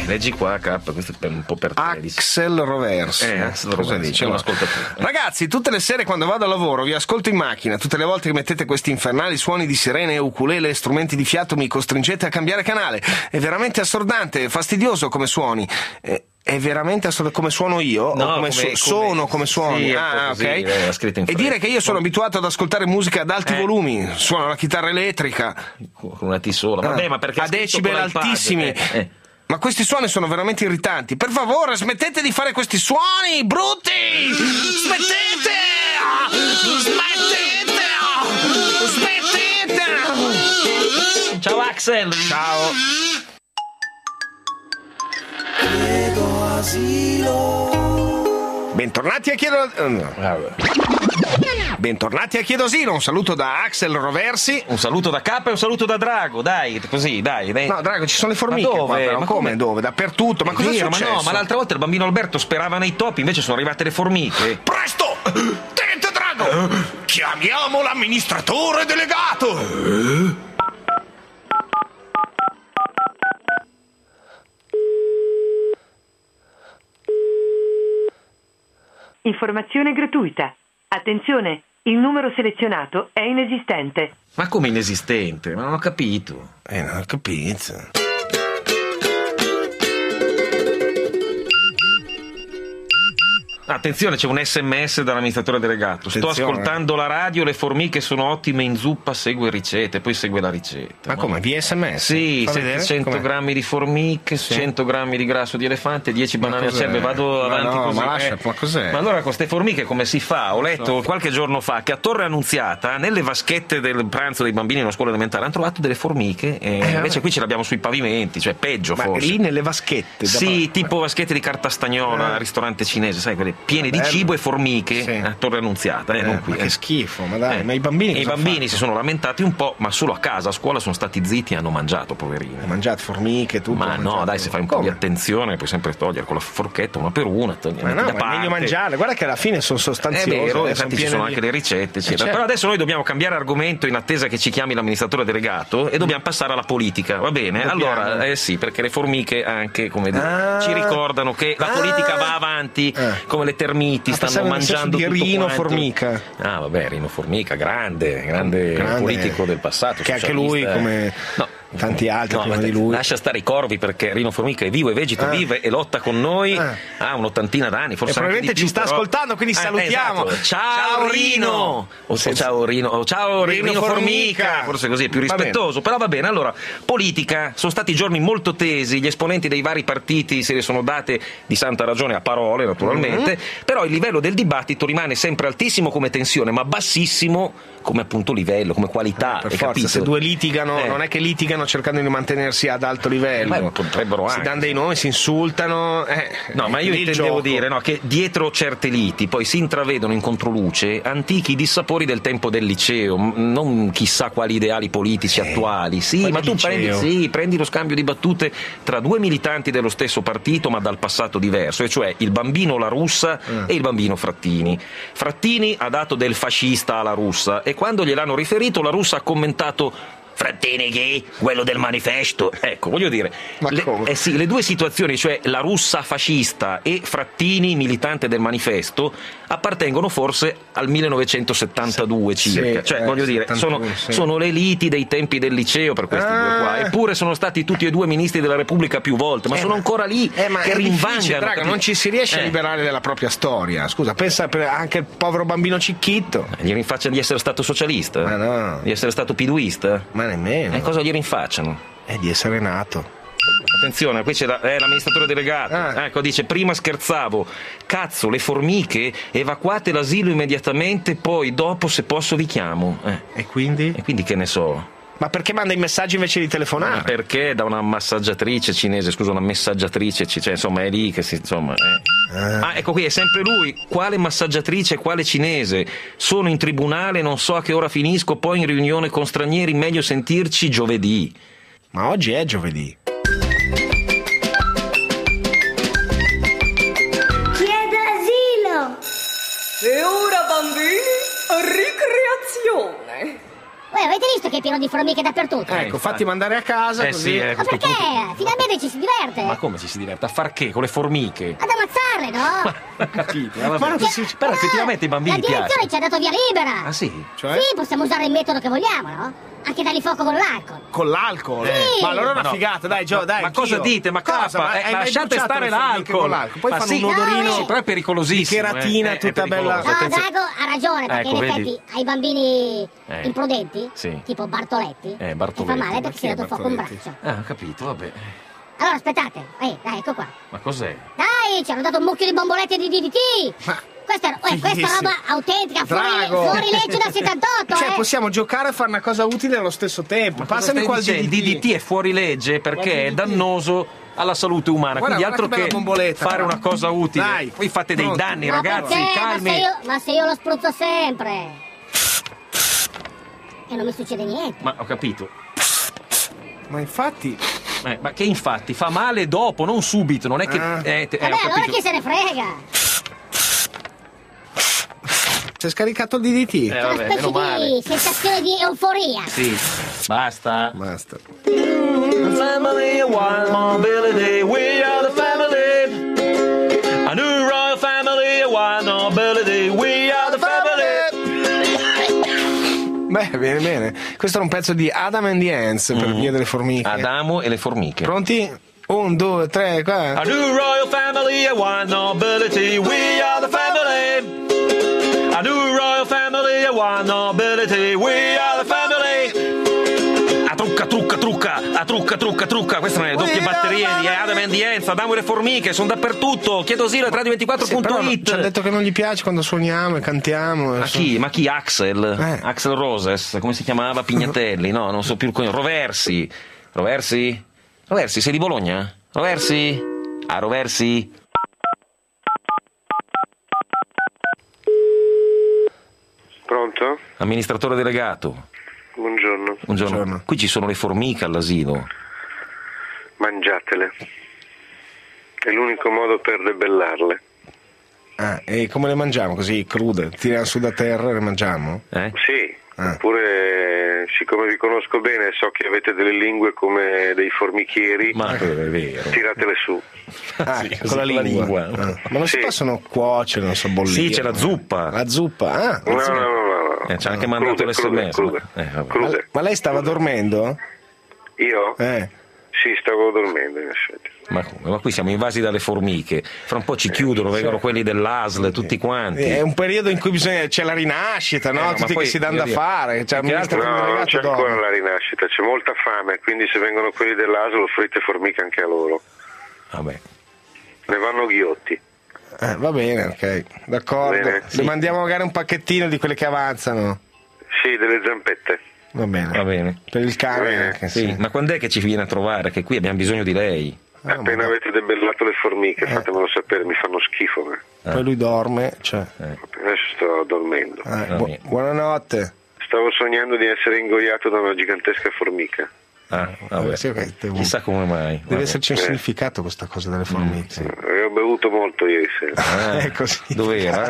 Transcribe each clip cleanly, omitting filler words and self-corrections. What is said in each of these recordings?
leggi qua, K, questo è un po' per te. Axel Roversi. Cosa dice? Non ascolta più. Ragazzi, tutte le sere quando vado al lavoro vi ascolto in macchina, tutte le volte che mettete questi infernali suoni di sirene, ukulele e strumenti di fiato mi costringete a cambiare canale. È veramente assordante, fastidioso come suoni. È veramente come suono io? No, o come sono come suoni? Sì, ok. E dire che io sono abituato ad ascoltare musica ad alti volumi, suono la chitarra elettrica con una T sola. Vabbè, ma perché a decibel altissimi. Ma questi suoni sono veramente irritanti. Per favore, smettete di fare questi suoni brutti! Smettete! Ciao Axel! Ciao! Chiedo asilo. Bentornati a Bentornati a Chiedo Asilo. Un saluto da Axel Roversi. Un saluto da K e un saluto da Drago. Dai, così, dai. No, Drago, ci sono le formiche. Ma dove? Qua, ma come? Dove? Dappertutto. Ma cosa è successo? Ma l'altra volta il bambino Alberto sperava nei topi, invece sono arrivate le formiche. Presto! Tenente Drago! Chiamiamo l'amministratore delegato! Informazione gratuita. Attenzione, il numero selezionato è inesistente. Ma come inesistente? Ma non ho capito. Non ho capito. Attenzione, c'è un SMS dall'amministratore delegato. Attenzione. Sto ascoltando la radio, le formiche sono ottime in zuppa, segue ricette, poi segue la ricetta. Ma come, via SMS? Sì, Fa vedere? 700 Com'è? grammi di formiche, 100 grammi di grasso di elefante, 10 banane acerbe, vado avanti così. Ma lascia, ma cos'è? Ma allora con queste formiche come si fa? Ho letto qualche giorno fa che a Torre Annunziata, nelle vaschette del pranzo dei bambini in una scuola elementare, hanno trovato delle formiche e invece qui ce l'abbiamo sui pavimenti, cioè peggio Ma forse. lì nelle vaschette? Sì, tipo vaschette di carta stagnola, ristorante cinese, sai, quelle piene di cibo e formiche, Sì. a Torre Annunziata, non qui. Ma che schifo, ma dai, ma i bambini cosa si sono lamentati un po', ma solo a casa, a scuola sono stati zitti e hanno mangiato, poverini. hanno mangiato formiche, tutto. Ma no, dai, se fai un po' di attenzione puoi sempre togliere con la forchetta una per una, Ma no, ma è meglio mangiare, guarda che alla fine sono sostanziose. È vero, sono infatti ci piene sono di- anche le ricette, eccetera. certo. Però adesso noi dobbiamo cambiare argomento in attesa che ci chiami l'amministratore delegato e dobbiamo passare alla politica, va bene? Dobbiamo. Allora, sì, perché le formiche anche, come dire, ci ricordano che la politica va avanti, come le termiti, stanno pensavo nel senso mangiando di tutto Rino quanto. Formica. Ah, vabbè, Rino Formica, grande politico del passato, che anche lui, socialista. come No. tanti altri No, prima ma di lui. lascia stare i corvi, perché Rino Formica è vivo e vegeta, vive e lotta con noi, ha un'ottantina d'anni, forse E probabilmente anche di ci più, sta però. ascoltando, quindi salutiamo. Esatto. Ciao Rino! Ciao Rino, ciao Rino Formica, forse così è più Va rispettoso, però va bene. Allora, politica, sono stati giorni molto tesi, gli esponenti dei vari partiti se ne sono date di santa ragione a parole, naturalmente, però il livello del dibattito rimane sempre altissimo come tensione, ma bassissimo come appunto livello, come qualità. Per hai forza, capito? se due litigano, non è che litigano cercando di mantenersi ad alto livello. Potrebbero si anche. danno dei nomi, si insultano. No, ma io lì il intendevo gioco. dire che dietro certe liti poi si intravedono in controluce antichi dissapori del tempo del liceo, non chissà quali ideali politici attuali. Sì, Poi ma del tu liceo. prendi lo scambio di battute tra due militanti dello stesso partito ma dal passato diverso, e cioè il bambino La Russa e il bambino Frattini. Frattini ha dato del fascista alla Russa e quando gliel'hanno riferito La Russa ha commentato: Frattini chi? Quello del manifesto. Ecco, voglio dire, Ma come? le due situazioni, cioè la Russa fascista e Frattini militante del manifesto, appartengono forse al 1972 circa. Cioè, voglio dire, 71, sono le liti dei tempi del liceo per questi due qua. Eppure sono stati tutti e due ministri della Repubblica più volte, ma sono ancora lì Ma che è difficile, rinvangano. Draga, non ci si riesce a liberare della propria storia. Scusa, pensa anche il povero bambino Cicchitto. Gli rinfacciano di essere stato socialista? Ma no. Di essere stato piduista? Ma nemmeno. E cosa gli rinfacciano? È di essere nato. Attenzione, qui c'è l'amministratore delegato. Ecco, dice: prima scherzavo, cazzo, le formiche, evacuate l'asilo immediatamente, poi dopo se posso vi chiamo. E quindi? E quindi che ne so? Ma perché manda i messaggi invece di telefonare? Perché da una massaggiatrice cinese, scusa, una messaggiatrice, cioè insomma è lì che si, insomma. Ecco qui, è sempre lui. Quale massaggiatrice e quale cinese? Sono in tribunale, non so a che ora finisco, poi in riunione con stranieri, meglio sentirci giovedì. Ma oggi è giovedì. Chiedo asilo! E ora bambini, ricreazione! Voi avete visto visto che è pieno di formiche dappertutto? Ecco, fatti mandare a casa così. Sì, Ma questo perché? punto- Finalmente ci si diverte. Ma come ci si diverte? A far che? Con le formiche? Ad ammazzarle, no? Capito? Ma non Perché- Però effettivamente i bambini la direzione piacciono. ci ha dato via libera. Ah sì? Cioè? Sì, possiamo usare il metodo che vogliamo, no? Anche dargli fuoco con l'alcol. Con l'alcol? Sì. Ma allora è una Ma no. figata, dai Gio, dai. Ma cosa anch'io. dite? Ma cosa? capa, hai ma mai lasciate bruciato stare le formiche con l'alcol. Poi Ma fanno sì. un odorino. Sì, però è pericolosissimo. Di cheratina È tutta pericoloso. bella. No, Attenzione. Drago ha ragione, perché Ecco, in vedi? effetti ai bambini imprudenti, Sì. tipo Bartoletti, Bartoletti. ti fa male perché chi si è è dato fuoco un Bartoletti? braccio. Ah, ho capito, vabbè. Allora aspettate, dai, ecco qua. Ma cos'è? Dai, ci hanno dato un mucchio di bombolette di DDT. Ma- Questa Fighissimo. roba autentica, Drago. fuori legge da 78, Cioè, possiamo giocare e fare una cosa utile allo stesso tempo. Passami qua il Il DDT è fuori legge perché è dannoso alla salute umana, Guarda, quindi guarda altro che bella che bomboletta, fare guarda. una cosa utile. Dai, Poi fate dei pronto. danni, Ma ragazzi, perché? calmi. Ma se io lo spruzzo sempre. E non mi succede niente. Ma ho capito. Ma infatti, Ma che infatti fa male dopo, non subito, non è che Ah. Vabbè, ho allora capito. chi se ne frega? si è scaricato il DDT. C'è una Vabbè, meno specie male. di sensazione di euforia. Sì. Basta. Basta. Family, one mobility, we are the family. A new royal family, one nobility, we are the family. Beh, bene, bene. Questo era un pezzo di Adam and the Ants per via delle formiche. Adamo e le formiche. Pronti? 1, 2, 3, 4. A new royal family, one nobility, we are the family. A new royal family, one nobility, we are the family. A trucca, trucca, trucca, a trucca, trucca, trucca. Queste sono le doppie batterie di Adam and the Ants, Adamo e le formiche, sono dappertutto. Chiedo asilo a Sì, però radio24.it. ci ha detto che non gli piace quando suoniamo e cantiamo. Ma chi? Ma chi? Axel? Eh. Axel Roses, come si chiamava? Pignatelli? No, non so più il cognome. Roversi. Roversi? Roversi, sei di Bologna? Roversi? Ah, Roversi? Pronto? Amministratore delegato. Buongiorno. Buongiorno. Qui ci sono le formiche all'asilo. Mangiatele. È l'unico modo per debellarle. Ah, e come le mangiamo? Così crude? Tiriamo su da terra e le mangiamo? Sì, Ah. oppure siccome vi conosco bene so che avete delle lingue come dei formichieri, Ma è vero. tiratele su. Ah, Sì, con la lingua. Ah. Ma non si Sì. possono cuocere, non so, bollire? Sì, c'è la zuppa. La zuppa? Ah. No. Ci ha anche mandato l'SMS. Crude. Vabbè. Crude. Ma lei stava dormendo? Io? Sì, stavo dormendo in effetti. Ma come? Ma qui siamo invasi dalle formiche. Fra un po' ci chiudono, vengono quelli dell'ASL, tutti quanti. È un periodo in cui c'è la rinascita, no? ma Tutti poi, che si danno da voglio dire, fare. Cioè, più che altro- amministratore No, non delegato c'è ancora dorme. la rinascita, c'è molta fame, quindi se vengono quelli dell'ASL offrite formiche anche a loro. Vabbè. Ne vanno ghiotti. Va bene, ok. D'accordo. Bene. Le mandiamo magari un pacchettino di quelle che avanzano. Sì, delle zampette. Va bene. Va bene. Per il cane Va bene. anche, Sì, ma quando è che ci viene a trovare? Che qui abbiamo bisogno di lei. Appena avete debellato le formiche, fatemelo sapere, mi fanno schifo. Poi lui dorme, cioè. Adesso sto dormendo. bene. Buonanotte. Stavo sognando di essere ingoiato da una gigantesca formica. Ah, vabbè. Sì, ok, Chissà come mai. Deve esserci un significato questa cosa delle formiche. Ho bevuto molto ieri sera. È così. Dov'era?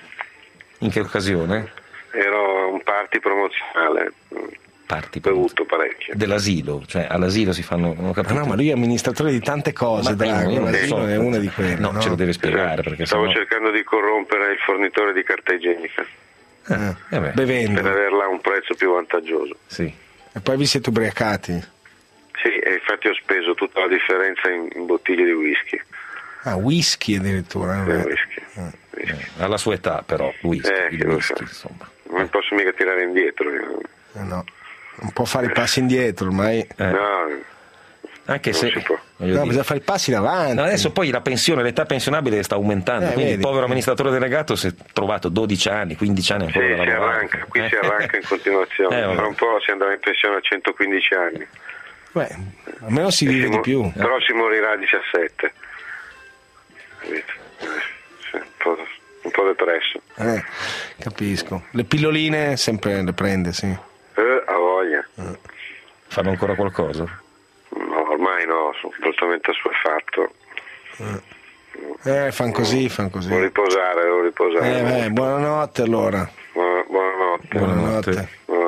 In che occasione? Ero a un party promozionale. Parti Bevuto parecchio. dell'asilo, cioè all'asilo si fanno. Non ho capito. No, ma lui è amministratore di tante cose, Ma Drago. io non L'asilo so. è una di quelle. No, ce lo deve spiegare perché Stavo sennò- cercando di corrompere il fornitore di carta igienica beh. per Bevendo. averla a un prezzo più vantaggioso. Sì. E poi vi siete ubriacati. Sì, e infatti ho speso tutta la differenza in bottiglie di whisky. Ah, whisky addirittura. Whisky. Alla sua età, però, lui, Che il lo whisky, so. insomma. Non posso mica tirare indietro. No. Non può fare i passi indietro ormai. No, Anche non se. si può. voglio No, dire- bisogna fare i passi in avanti. No, adesso poi la pensione, l'età pensionabile sta aumentando, quindi vedi. il povero amministratore delegato si è trovato 12 anni, 15 anni ancora Sì, da si lavorare. arranca, qui si arranca in continuazione. vabbè. Fra un po' si andrà in pensione a 115 anni. Beh, almeno si vive di più. Però si morirà a 17. Capito? Sì, un po' depresso. Capisco. Le pilloline sempre le prende, sì. Ha voglia. Fanno ancora qualcosa? No, ormai no, sono completamente assuefatto. Fan così. Devo riposare. Buonanotte allora. Buonanotte. Buonanotte. Buonanotte.